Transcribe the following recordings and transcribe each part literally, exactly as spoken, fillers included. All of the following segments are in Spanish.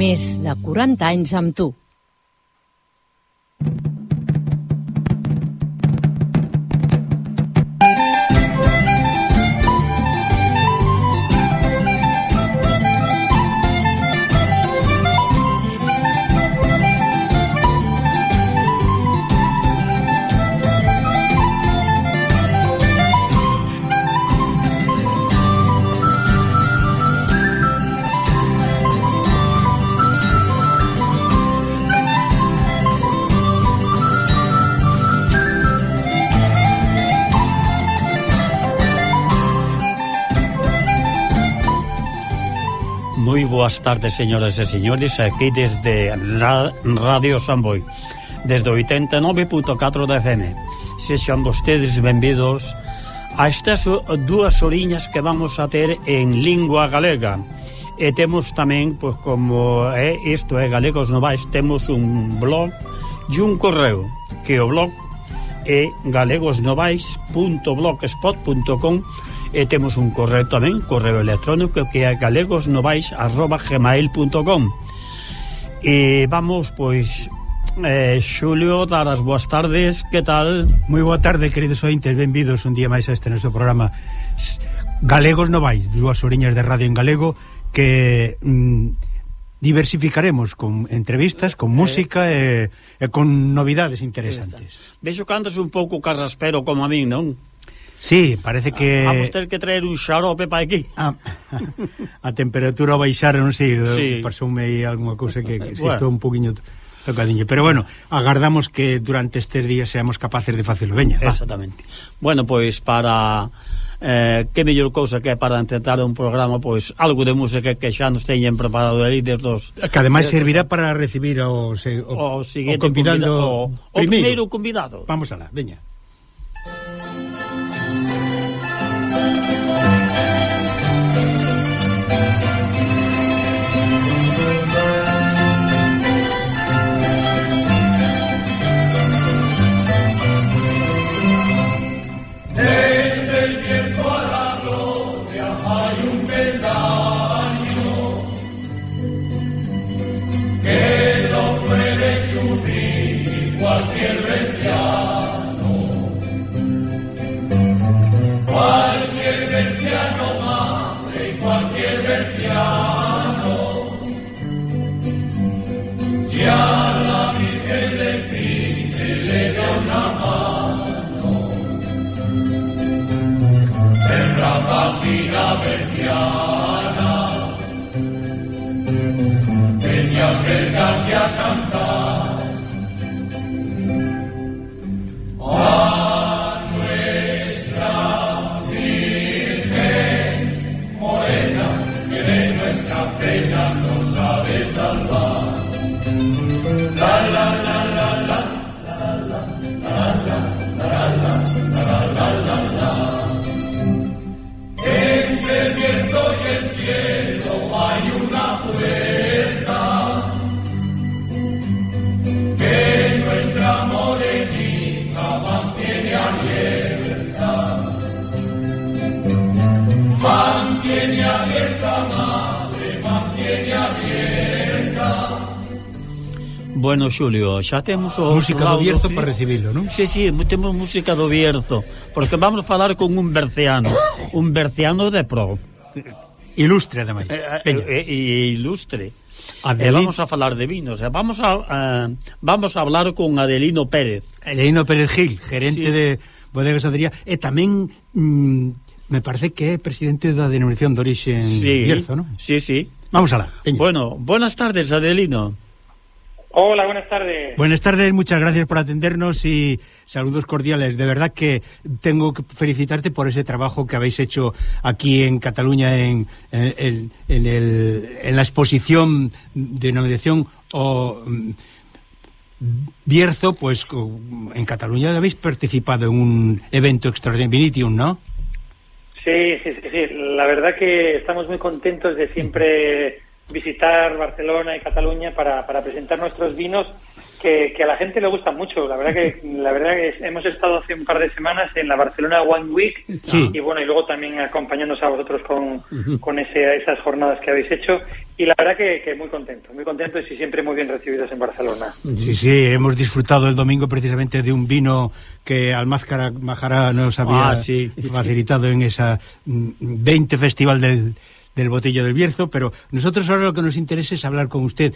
Més de quaranta anys amb tu. Moi boas tardes, señoras e señores, aquí desde Radio Samboy, desde oitenta e nove punto catro da F M. Sexan vostedes benvidos a estas dúas horiñas que vamos a ter en lingua galega. E temos tamén, pois como é isto é Galegos Novais, temos un blog e un correo, que o blog é galegosnovais punto blogspot punto com. E temos un correo tamén, correo electrónico, que é galegosnovais arroba gmail punto com. E vamos, pois, eh, Xulio, dar as boas tardes, que tal? Moi boa tarde, queridos ointes, benvidos un día máis a este noso programa Galegos Novais, dúas horiñas de radio en galego, que mm, diversificaremos con entrevistas, con música e, e con novidades interesantes. Vexo que andas un pouco carraspero como a min, non? Sí, parece que... Vamos ter que traer un xarope para aquí. A, a temperatura baixar, non sei, sí. Pasoume aí alguna cousa que, que bueno. Si estou un poquinho tocadiño. Pero bueno, agardamos que durante estes días seamos capaces de facelo. Veña, va. Exactamente. Bueno, pois para... Eh, que mellor cousa que é para intentar un programa, pois algo de música que xa nos teñen preparado ali desde os... Que ademais servirá para recibir o, se, o, o, siguiente o convidado convida, o, o primeiro convidado. Vamos alá, veña. Acércate a cantar a nuestra Virgen morena, que de nuestra pena nos ha de salvar. La la la la la la la la la la la la la. Entre el viento y el cielo hay una puerta que nuestra morenita mantiene abierta, mantiene abierta, madre, mantiene abierta. Bueno, Xulio, xa temos o música do Bierzo para recibilo, non? Sí, sí, temos música do Bierzo, porque vamos falar con un berciano, un berciano de pro. Ilustre, ademais. E eh, eh, ilustre. Adelín... E vamos a falar de vinos. E vamos a uh, vamos a hablar con Adelino Pérez. Adelino Pérez Gil, gerente sí. de Bodegas Adrià, e tamén mm, me parece que é presidente da denominación de orixe en sí, Bierzo, non? Sí, sí. Vamos alá. Peña. Bueno, buenas tardes, Adelino. Hola, buenas tardes. Buenas tardes, muchas gracias por atendernos y saludos cordiales. De verdad que tengo que felicitarte por ese trabajo que habéis hecho aquí en Cataluña en, en, en, el, en la exposición de denominación o Bierzo, pues en Cataluña habéis participado en un evento extraordinario, Vinitium, ¿no? Sí, sí, sí, sí. La verdad que estamos muy contentos de siempre visitar Barcelona y Cataluña para, para presentar nuestros vinos, que, que a la gente le gusta mucho. La verdad que la verdad que hemos estado hace un par de semanas en la Barcelona Wine Week, sí. y bueno, y luego también acompañándonos a vosotros con, con ese, esas jornadas que habéis hecho, y la verdad que, que muy contentos, muy contentos y siempre muy bien recibidos en Barcelona. Sí, sí, hemos disfrutado el domingo precisamente de un vino que Almázcara Majara nos había ah, sí, facilitado sí. en esa veinte Festival del, del Botello del Bierzo, pero nosotros ahora lo que nos interesa es hablar con usted,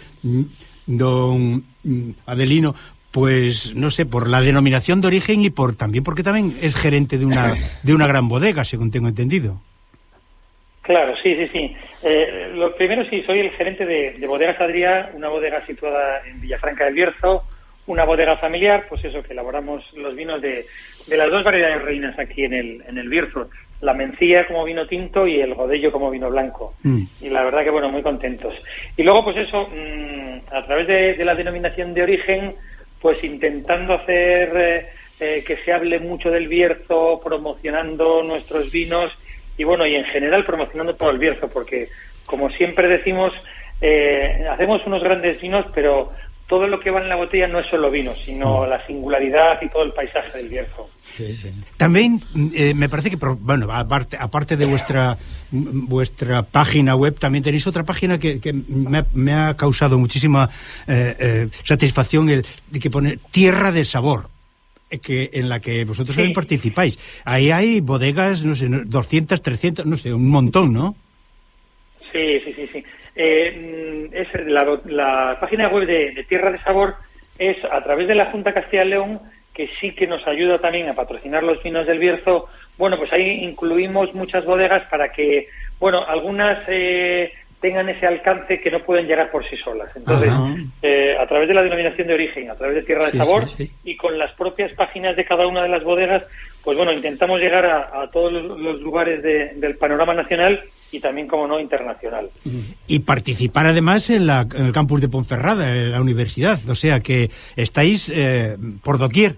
don Adelino, pues no sé, por la denominación de origen y por también porque también es gerente de una de una gran bodega, según tengo entendido. Claro, sí, sí, sí. Eh, lo primero, sí, soy el gerente de, de Bodegas Adrià, una bodega situada en Villafranca del Bierzo, una bodega familiar, pues eso, que elaboramos los vinos de, de las dos variedades reinas aquí en el, en el Bierzo, la mencía como vino tinto y el godello como vino blanco. Mm. Y la verdad que, bueno, muy contentos. Y luego, pues eso, mmm, a través de, de la denominación de origen, pues intentando hacer eh, eh, que se hable mucho del Bierzo, promocionando nuestros vinos y, bueno, y en general promocionando todo el Bierzo, porque, como siempre decimos, eh, hacemos unos grandes vinos, pero todo lo que va en la botella no es solo vino, sino la singularidad y todo el paisaje del Bierzo. Sí, sí. También eh, me parece que, bueno, aparte, aparte de vuestra vuestra página web, también tenéis otra página que, que me, ha, me ha causado muchísima eh, eh, satisfacción, el de que pone Tierra de Sabor, que en la que vosotros sí. también participáis. Ahí hay bodegas, no sé, doscientas, trescientas, no sé, un montón, ¿no? Sí, sí, sí, sí. Eh, es la, la página web de, de Tierra de Sabor es a través de la Junta Castilla y León, que sí que nos ayuda también a patrocinar los vinos del Bierzo. Bueno, pues ahí incluimos muchas bodegas para que, bueno, algunas eh, tengan ese alcance que no pueden llegar por sí solas. Entonces, eh, a través de la denominación de origen, a través de Tierra sí, de Sabor, sí, sí. y con las propias páginas de cada una de las bodegas, pues bueno, intentamos llegar a, a todos los, los lugares de, del panorama nacional y también, como no, internacional. Y participar además en, la, en el campus de Ponferrada, en la universidad, o sea que estáis eh, por doquier.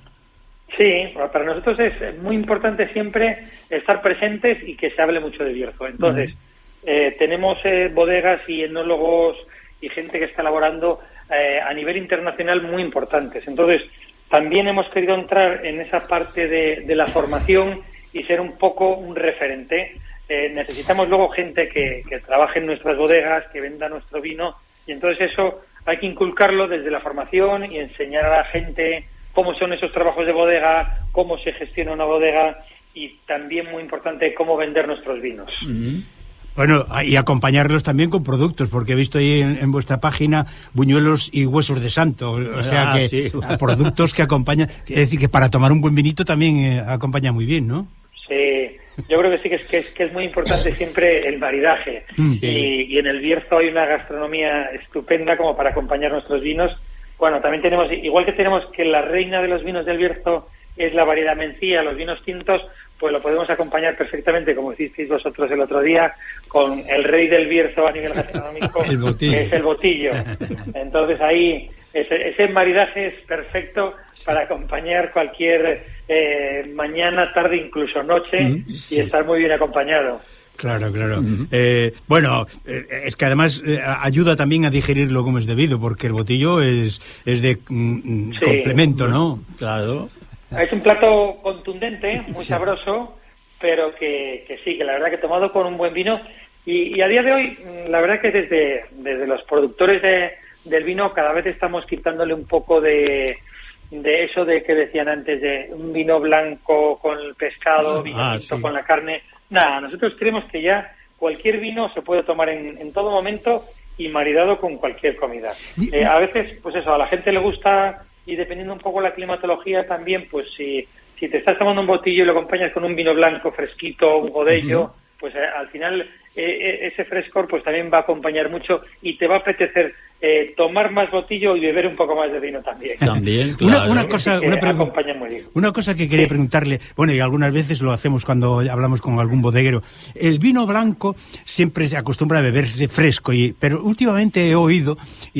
Sí, para nosotros es muy importante siempre estar presentes y que se hable mucho de Bierzo. Entonces, uh-huh. eh, tenemos eh, bodegas y enólogos y gente que está elaborando eh, a nivel internacional muy importantes. Entonces, también hemos querido entrar en esa parte de, de la formación y ser un poco un referente. Eh, necesitamos luego gente que, que trabaje en nuestras bodegas, que venda nuestro vino, y entonces eso hay que inculcarlo desde la formación y enseñar a la gente cómo son esos trabajos de bodega, cómo se gestiona una bodega y también, muy importante, cómo vender nuestros vinos. Mm-hmm. Bueno, y acompañarlos también con productos, porque he visto ahí en, en vuestra página buñuelos y huesos de santo, o sea ah, que sí. productos que acompañan, es decir, que para tomar un buen vinito también eh, acompaña muy bien, ¿no? Sí, yo creo que sí que es, que es, que es muy importante siempre el maridaje. Sí. Y, y en el Bierzo hay una gastronomía estupenda como para acompañar nuestros vinos. Bueno, también tenemos, igual que tenemos que la reina de los vinos del Bierzo es la variedad mencía, los vinos tintos, pues lo podemos acompañar perfectamente, como hicisteis vosotros el otro día, con el rey del Bierzo a nivel gastronómico, que es el botillo. Entonces ahí ese, ese maridaje es perfecto para acompañar cualquier eh, mañana, tarde, incluso noche, mm, sí. y estar muy bien acompañado. Claro, claro. Uh-huh. Eh, bueno, eh, es que además eh, ayuda también a digerirlo como es debido, porque el botillo es, es de mm, sí. complemento, ¿no? Claro. Es un plato contundente, muy sí. sabroso, pero que, que sí, que la verdad que tomado con un buen vino. Y, y a día de hoy, la verdad que desde, desde los productores de, del vino cada vez estamos quitándole un poco de, de eso de que decían antes, de un vino blanco con el pescado, vino ah, tinto sí. con la carne. Nada, nosotros creemos que ya cualquier vino se puede tomar en, en todo momento y maridado con cualquier comida. Eh, a veces, pues eso, a la gente le gusta, y dependiendo un poco la climatología también, pues si, si te estás tomando un botillo y lo acompañas con un vino blanco fresquito, un godello, uh-huh. pues eh, al final eh, ese frescor pues también va a acompañar mucho y te va a apetecer eh, tomar más botillo y beber un poco más de vino también. También, claro. Una, una cosa, una, pregu- muy bien. una cosa que quería sí. preguntarle, bueno, y algunas veces lo hacemos cuando hablamos con algún bodeguero. El vino blanco siempre se acostumbra a beberse fresco, y, pero últimamente he oído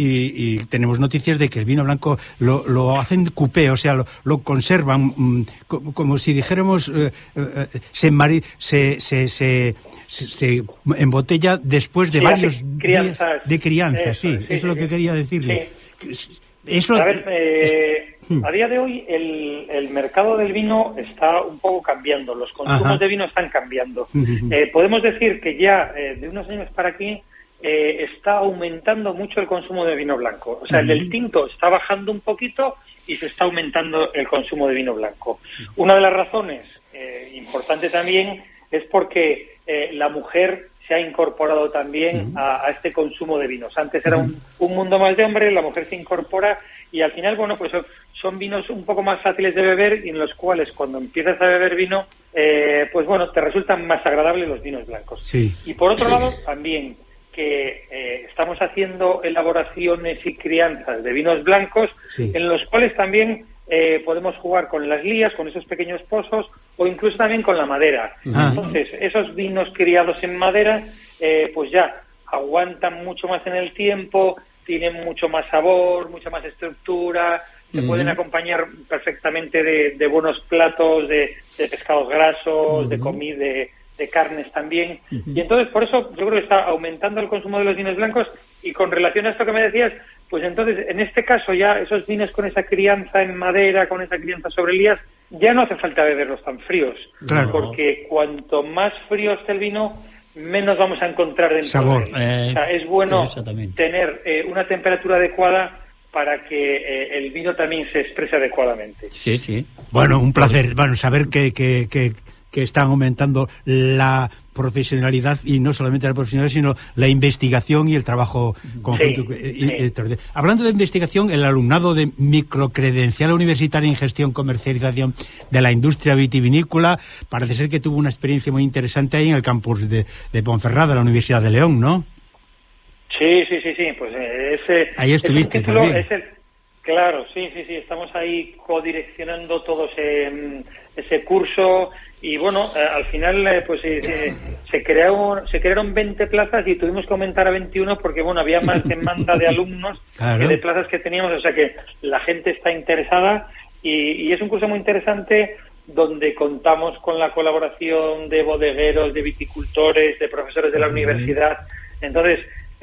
y, y tenemos noticias de que el vino blanco lo, lo hacen cupé, o sea, lo, lo conservan mm, como, como si dijéramos eh, eh, se, mari- se, se, se, se, se embotella después de sí, varios crianzas. días de crianza, eso, sí, sí, eso es lo que quería decirle. Sí. Eso... A ver, eh, a día de hoy el, el mercado del vino está un poco cambiando, los consumos Ajá. de vino están cambiando. Uh-huh. Eh, podemos decir que ya eh, de unos años para aquí eh, está aumentando mucho el consumo de vino blanco. O sea, uh-huh. el del tinto está bajando un poquito y se está aumentando el consumo de vino blanco. Uh-huh. Una de las razones eh, importante también es porque eh, la mujer se ha incorporado también uh-huh. a, a este consumo de vinos. Antes era un, un mundo más de hombres, la mujer se incorpora y al final, bueno, pues son, son vinos un poco más fáciles de beber y en los cuales cuando empiezas a beber vino, eh, pues bueno, te resultan más agradables los vinos blancos. Sí. Y por otro lado, también que eh, estamos haciendo elaboraciones y crianzas de vinos blancos sí. en los cuales también eh, podemos jugar con las lías, con esos pequeños pozos o incluso también con la madera. Ah. Entonces, esos vinos criados en madera, eh, pues ya aguantan mucho más en el tiempo, tienen mucho más sabor, mucha más estructura, se uh-huh. pueden acompañar perfectamente de, de buenos platos, de, de pescados grasos, uh-huh. de comida, de, de carnes también. Uh-huh. Y entonces, por eso, yo creo que está aumentando el consumo de los vinos blancos. Y con relación a esto que me decías, pues entonces, en este caso ya, esos vinos con esa crianza en madera, con esa crianza sobre lías, ya no hace falta beberlos tan fríos. Claro. Porque cuanto más frío esté el vino, menos vamos a encontrar dentro sabor. de él. Eh, o sea, es bueno tener eh, una temperatura adecuada para que eh, el vino también se exprese adecuadamente. Sí, sí. Bueno, un placer, bueno, saber que, que, que, que están aumentando la profesionalidad, y no solamente la profesionalidad, sino la investigación y el trabajo conjunto. Sí, y, sí. Hablando de investigación, el alumnado de microcredencial universitaria en gestión comercialización de la industria vitivinícola parece ser que tuvo una experiencia muy interesante ahí en el campus de, de Ponferrada, la Universidad de León, ¿no? Sí, sí, sí, sí, pues eh, ese... Ahí estuviste es título, también. Es el, claro, sí, sí, sí, estamos ahí codireccionando todo ese, ese curso. Y bueno, eh, al final eh, pues eh, se crearon se crearon veinte plazas y tuvimos que aumentar a veintiuno porque bueno, había más demanda de alumnos claro. que de plazas que teníamos, o sea que la gente está interesada y, y es un curso muy interesante donde contamos con la colaboración de bodegueros, de viticultores, de profesores de la uh-huh. universidad. Entonces,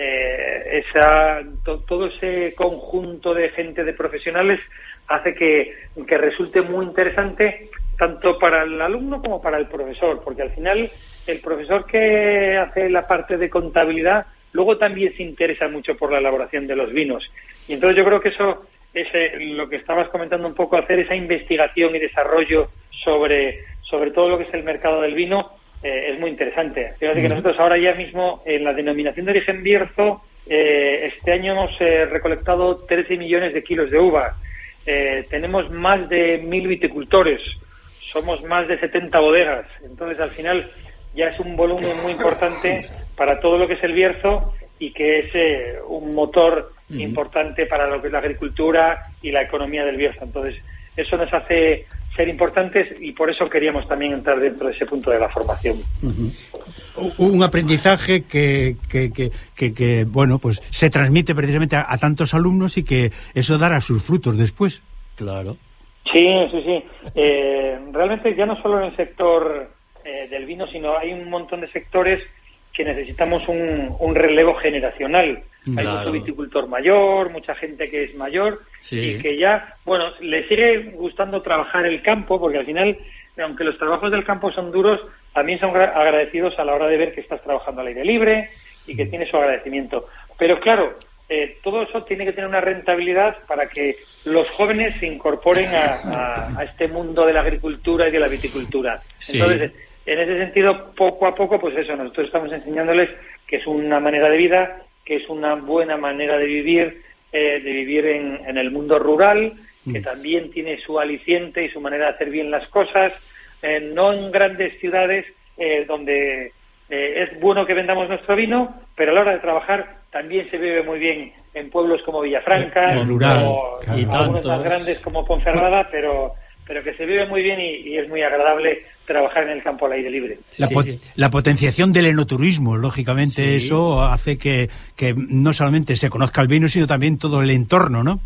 eh, esa to, todo ese conjunto de gente, de profesionales, hace que, que resulte muy interesante tanto para el alumno como para el profesor, porque al final el profesor que hace la parte de contabilidad luego también se interesa mucho por la elaboración de los vinos. Y entonces yo creo que eso es eh, lo que estabas comentando un poco, hacer esa investigación y desarrollo sobre, sobre todo lo que es el mercado del vino, eh, es muy interesante. Fíjate que nosotros ahora ya mismo en la denominación de origen Bierzo, eh, este año hemos eh, recolectado trece millones de kilos de uva. Eh, tenemos más de mil viticultores. Somos más de setenta bodegas, entonces al final ya es un volumen muy importante para todo lo que es el Bierzo y que es eh, un motor uh-huh. importante para lo que es la agricultura y la economía del Bierzo. Entonces eso nos hace ser importantes y por eso queríamos también entrar dentro de ese punto de la formación. Uh-huh. Un aprendizaje que, que, que, que, que bueno, pues se transmite precisamente a, a tantos alumnos y que eso dará sus frutos después. Claro. Sí, sí, sí. Eh, realmente ya no solo en el sector eh, del vino, sino hay un montón de sectores que necesitamos un, un relevo generacional. Claro. Hay mucho viticultor mayor, mucha gente que es mayor sí. y que ya, bueno, le sigue gustando trabajar el campo, porque al final, aunque los trabajos del campo son duros, también son agradecidos a la hora de ver que estás trabajando al aire libre y que tienes su agradecimiento. Pero claro, Eh, todo eso tiene que tener una rentabilidad para que los jóvenes se incorporen a, a, a este mundo de la agricultura y de la viticultura. Sí. Entonces, en ese sentido, poco a poco, pues eso, nosotros estamos enseñándoles que es una manera de vida, que es una buena manera de vivir, eh, de vivir en, en el mundo rural, mm. que también tiene su aliciente y su manera de hacer bien las cosas, eh, no en grandes ciudades eh, donde eh, es bueno que vendamos nuestro vino, pero a la hora de trabajar también se vive muy bien en pueblos como Villafranca, el rural, o claro. algunos más grandes como Ponferrada, pero pero que se vive muy bien y, y es muy agradable trabajar en el campo al aire libre. La, po- sí, sí. la potenciación del enoturismo, lógicamente, sí. eso hace que, que no solamente se conozca el vino, sino también todo el entorno, ¿no?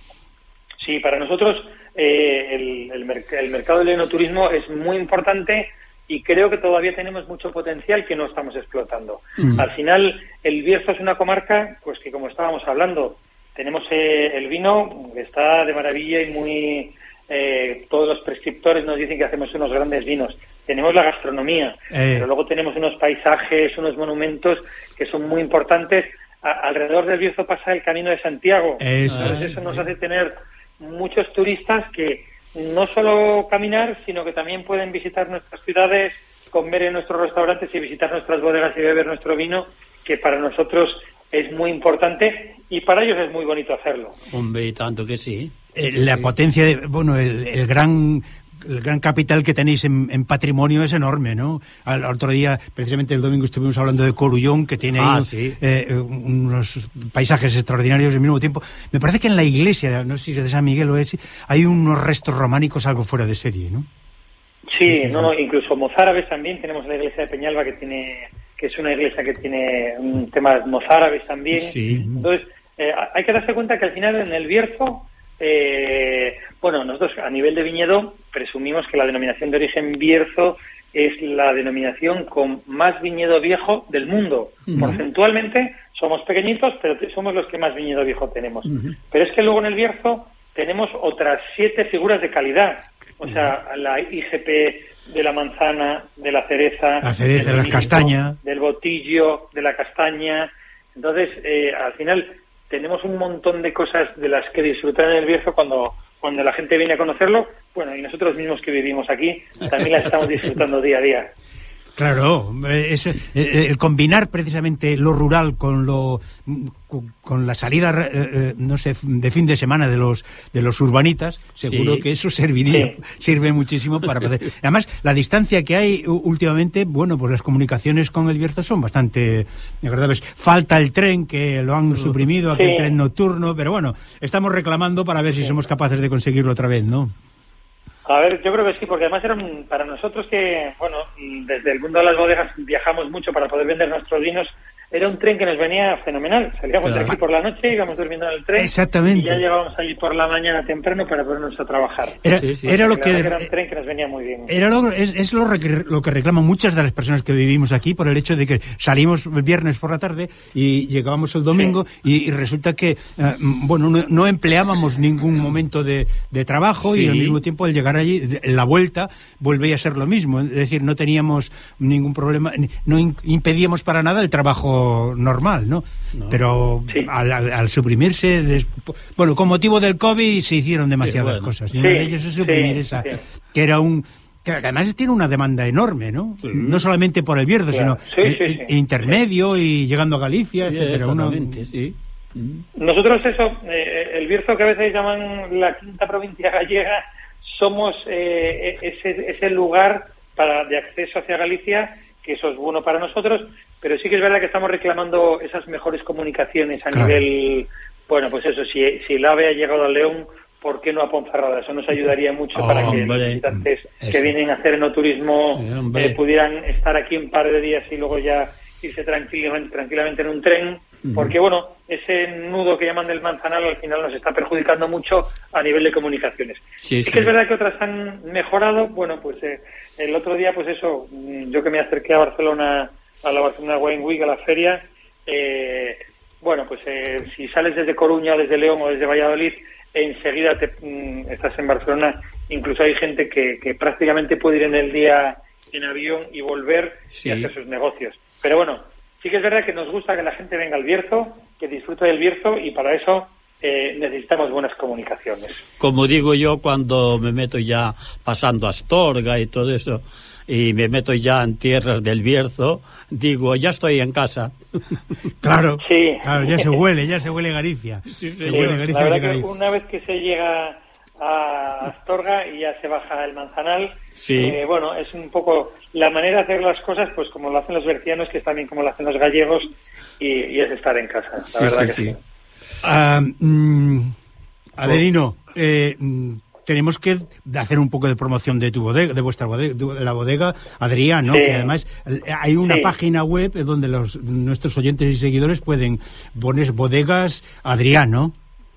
Sí, para nosotros eh, el, el, merc- el mercado del enoturismo es muy importante y creo que todavía tenemos mucho potencial que no estamos explotando. Mm. Al final, el Bierzo es una comarca, pues que como estábamos hablando, tenemos eh, el vino que está de maravilla y muy... Eh, todos los prescriptores nos dicen que hacemos unos grandes vinos. Tenemos la gastronomía, eh. pero luego tenemos unos paisajes, unos monumentos que son muy importantes. A, alrededor del Bierzo pasa el Camino de Santiago. Eso, Entonces eso nos hace tener muchos turistas que no solo caminar, sino que también pueden visitar nuestras ciudades, comer en nuestros restaurantes y visitar nuestras bodegas y beber nuestro vino, que para nosotros es muy importante y para ellos es muy bonito hacerlo. Hombre, y tanto que sí. Eh, la sí. potencia, de, bueno, el, el gran... el gran capital que tenéis en, en patrimonio es enorme, ¿no? Al otro día, precisamente el domingo, estuvimos hablando de Corullón, que tiene ah, ahí sí. eh, unos paisajes extraordinarios al mismo tiempo. Me parece que en la iglesia, no sé si es de San Miguel o es, hay unos restos románicos algo fuera de serie, ¿no? Sí, sí, sí no, no, incluso mozárabes también. Tenemos la iglesia de Peñalba, que tiene que es una iglesia que tiene un temas mozárabes también. Sí. Entonces, eh, hay que darse cuenta que al final en el Bierzo, Eh, bueno, nosotros a nivel de viñedo presumimos que la denominación de origen Bierzo es la denominación con más viñedo viejo del mundo. Uh-huh. Porcentualmente somos pequeñitos, pero somos los que más viñedo viejo tenemos. Uh-huh. Pero es que luego en el Bierzo tenemos otras siete figuras de calidad. O uh-huh. sea, la I G P de la manzana, de la cereza, la cereza, de la castaña, del botillo, de la castaña. Entonces, eh, al final tenemos un montón de cosas de las que disfrutar en el Bierzo cuando, cuando la gente viene a conocerlo. Bueno, y nosotros mismos que vivimos aquí también las estamos disfrutando día a día. Claro, es, el combinar precisamente lo rural con lo con la salida, eh, no sé, de fin de semana de los de los urbanitas, seguro sí. que eso serviría, sí. sirve muchísimo para poder. Además, la distancia que hay últimamente, bueno, pues las comunicaciones con el Bierzo son bastante agradables. Falta el tren, que lo han suprimido, aquel sí. tren nocturno, pero bueno, estamos reclamando para ver si sí. somos capaces de conseguirlo otra vez, ¿no? A ver, yo creo que sí, porque además era un, para nosotros que, bueno, desde el mundo de las bodegas viajamos mucho para poder vender nuestros vinos, era un tren que nos venía fenomenal. Salíamos claro. de aquí por la noche, íbamos durmiendo en el tren. Exactamente. Y ya llegábamos allí por la mañana temprano para ponernos a trabajar. Era, sí, sí. era lo que... Era un tren que nos venía muy bien. Era lo, es, es lo, que, lo que reclaman muchas de las personas que vivimos aquí, por el hecho de que salimos el viernes por la tarde y llegábamos el domingo sí. y, y resulta que, uh, bueno, no, no empleábamos ningún momento de, de trabajo sí. y al mismo tiempo al llegar allí, la vuelta, volvía a ser lo mismo. Es decir, no teníamos ningún problema, no in, impedíamos para nada el trabajo normal, ¿no? no. Pero sí. al, al suprimirse, des... bueno, con motivo del COVID se hicieron demasiadas sí, bueno. cosas. Y sí, una de ellas es suprimir sí, esa, sí. que era un... que además tiene una demanda enorme, ¿no? Sí. No solamente por el Bierzo, claro. sino sí, sí, sí. E intermedio sí. y llegando a Galicia, sí, etcétera. Uno... sí. Nosotros eso, eh, el Bierzo, que a veces llaman la quinta provincia gallega, somos eh, ese, ese lugar para de acceso hacia Galicia, que eso es bueno para nosotros, pero sí que es verdad que estamos reclamando esas mejores comunicaciones a claro. nivel, bueno, pues eso, si, si el AVE ha llegado a León, ¿por qué no a Ponferrada? Eso nos ayudaría mucho oh, para que hombre. los visitantes eso. que vienen a hacer enoturismo eh, pudieran estar aquí un par de días y luego ya irse tranquilamente, tranquilamente en un tren, uh-huh. porque bueno, ese nudo que llaman del Manzanal al final nos está perjudicando mucho a nivel de comunicaciones. Sí, sí, sí. que es verdad que otras han mejorado. Bueno, pues eh, el otro día, pues eso, yo que me acerqué a Barcelona, a la Barcelona Wine Week, a la feria, eh, bueno, pues eh, si sales desde Coruña, o desde León o desde Valladolid, enseguida te, mm, estás en Barcelona. Incluso hay gente que, que prácticamente puede ir en el día en avión y volver sí. y hacer sus negocios. Pero bueno, sí que es verdad que nos gusta que la gente venga al Bierzo, que disfrute del Bierzo, y para eso eh, necesitamos buenas comunicaciones. Como digo yo, cuando me meto ya pasando a Astorga y todo eso, y me meto ya en tierras del Bierzo, digo, ya estoy en casa. Claro, sí. claro, ya se huele, ya se huele Galicia. Sí, sí, se sí. huele Galicia. La verdad que una vez que se llega a Astorga y ya se baja el Manzanal, sí. eh, bueno, es un poco la manera de hacer las cosas, pues como lo hacen los bercianos, que es también como lo hacen los gallegos, y, y es estar en casa, la sí, verdad sí, que sí. sí. Uh, mm, Adelino, eh, tenemos que hacer un poco de promoción de tu bodega, de vuestra bodega, de la bodega Adrián, ¿no? Sí. Que además hay una sí. página web donde los nuestros oyentes y seguidores pueden poner bodegas Adrián, ¿no?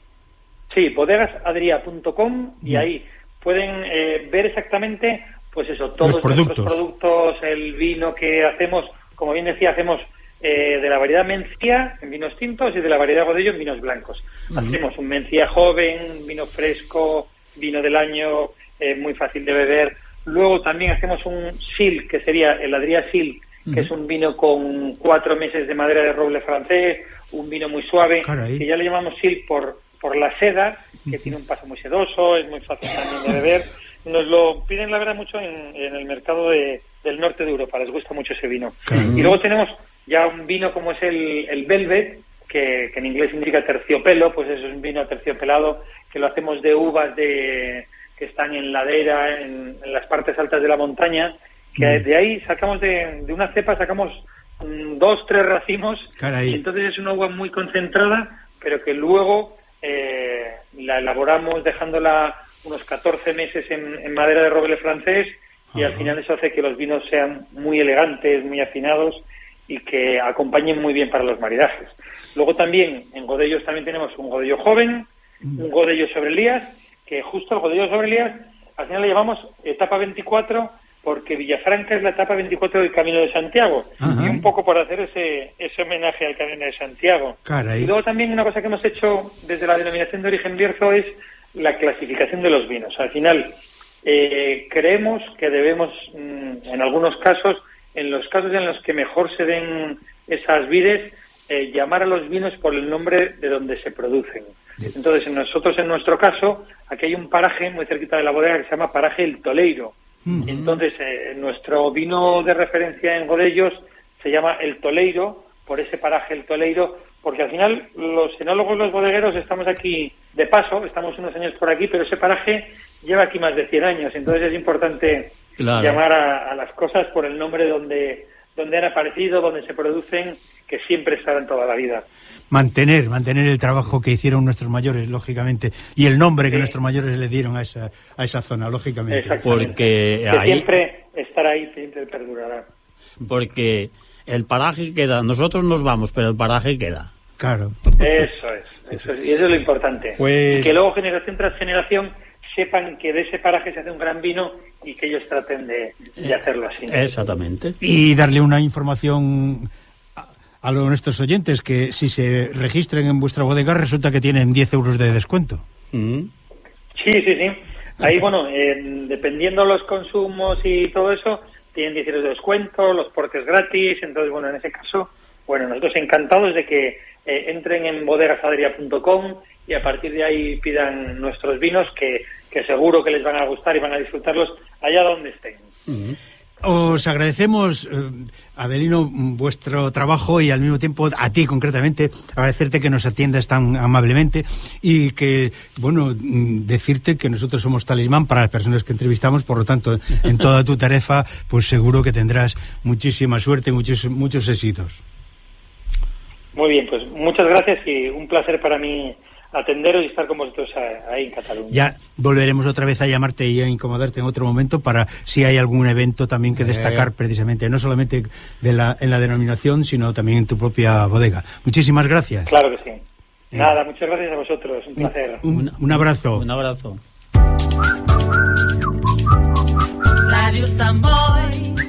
Sí, bodegas adria punto com, y ahí pueden eh, ver exactamente, pues eso, todos los productos. nuestros productos, el vino que hacemos. Como bien decía, hacemos eh, de la variedad Mencía en vinos tintos y de la variedad Godello en vinos blancos. Uh-huh. Hacemos un Mencía joven, vino fresco, vino del año, eh, muy fácil de beber. Luego también hacemos un Sil, que sería el Adria Sil, uh-huh. que es un vino con cuatro meses de madera de roble francés, un vino muy suave, Caray. que ya le llamamos Sil por, por la seda, que uh-huh. tiene un paso muy sedoso, es muy fácil también de beber. Nos lo piden, la verdad, mucho en, en el mercado de, del norte de Europa, les gusta mucho ese vino. Uh-huh. Y luego tenemos ya un vino como es el, el Velvet, que, que en inglés significa terciopelo, pues es un vino terciopelado, que lo hacemos de uvas de que están en ladera, en, en las partes altas de la montaña, que uh-huh. de ahí sacamos de, de una cepa, sacamos um, dos, tres racimos, Caray. y entonces es una uva muy concentrada, pero que luego eh, la elaboramos dejándola unos catorce meses en, en madera de roble francés, y uh-huh. al final eso hace que los vinos sean muy elegantes, muy afinados y que acompañen muy bien para los maridajes. Luego también en Godellos también tenemos un Godello joven, uh-huh. un Godello sobre Elías, que justo el Godello sobre Elías al final le llamamos etapa veinticuatro porque Villafranca es la etapa veinticuatro del Camino de Santiago, uh-huh. y un poco por hacer ese, ese homenaje al Camino de Santiago. Caray. Y luego también una cosa que hemos hecho desde la denominación de origen Bierzo es la clasificación de los vinos. Al final, eh, creemos que debemos, mmm, en algunos casos, en los casos en los que mejor se den esas vides, eh, llamar a los vinos por el nombre de donde se producen. Bien. Entonces, nosotros, en nuestro caso, aquí hay un paraje muy cerquita de la bodega que se llama Paraje El Toleiro. Uh-huh. Entonces, eh, nuestro vino de referencia en Godellos se llama El Toleiro, por ese paraje El Toleiro, porque al final los enólogos, los bodegueros, estamos aquí de paso, estamos unos años por aquí, pero ese paraje lleva aquí más de cien años, entonces es importante claro. llamar a, a las cosas por el nombre donde, donde han aparecido, donde se producen, que siempre estarán toda la vida. Mantener, mantener el trabajo que hicieron nuestros mayores, lógicamente, y el nombre que sí. nuestros mayores le dieron a esa, a esa zona, lógicamente. Porque que ahí... siempre estará ahí, siempre perdurará. Porque el paraje queda, nosotros nos vamos, pero el paraje queda. Claro. Eso es, eso es, y eso es lo importante. Pues... Y que luego generación tras generación sepan que de ese paraje se hace un gran vino y que ellos traten de, de hacerlo así. Exactamente. Y darle una información a, a los nuestros oyentes, que si se registran en vuestra bodega resulta que tienen diez euros de descuento. Mm. Sí, sí, sí. Ahí, bueno, eh, dependiendo los consumos y todo eso, tienen diez euros de descuento, los portes gratis, entonces, bueno, en ese caso, bueno, nosotros encantados de que eh, entren en bodegasadria punto com y a partir de ahí pidan nuestros vinos, que, que seguro que les van a gustar y van a disfrutarlos allá donde estén. Uh-huh. Os agradecemos, eh, Adelino, vuestro trabajo, y al mismo tiempo a ti concretamente agradecerte que nos atiendas tan amablemente y que, bueno, decirte que nosotros somos talismán para las personas que entrevistamos, por lo tanto, en toda tu tarefa, pues seguro que tendrás muchísima suerte y muchos, muchos éxitos. Muy bien, pues muchas gracias y un placer para mí atenderos y estar con vosotros ahí en Cataluña. Ya volveremos otra vez a llamarte y a incomodarte en otro momento para si hay algún evento también que destacar, eh. precisamente, no solamente de la, en la denominación, sino también en tu propia bodega. Muchísimas gracias. Claro que sí. Eh. Nada, muchas gracias a vosotros, un placer. Un, un abrazo. Un abrazo. Radio Samboy.